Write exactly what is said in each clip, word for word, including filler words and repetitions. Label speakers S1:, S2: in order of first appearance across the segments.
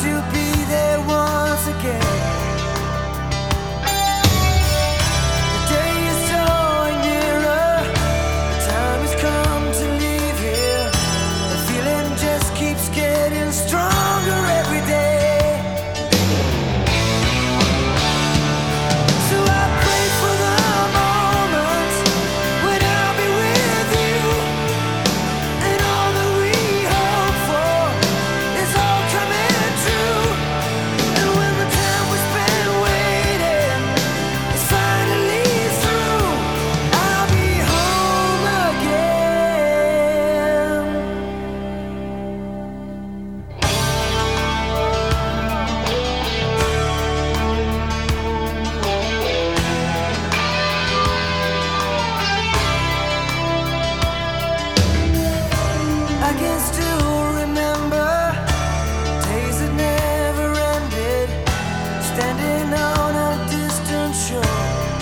S1: to be there once again. The day is drawing nearer, the time has come to leave here. The feeling just keeps getting stronger every day. So I pray for the moment when I'll be with you, and all that we hope for is all coming true. And when the time we spent waiting is finally through, I'll be home again. I can still remember days that never ended, standing on a distant shore.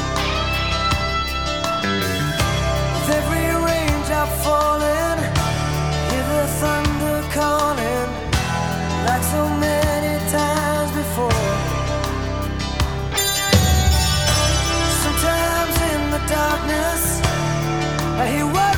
S1: With every raindrop falling, hear the thunder calling, like so many times before. Sometimes in the darkness, I hear what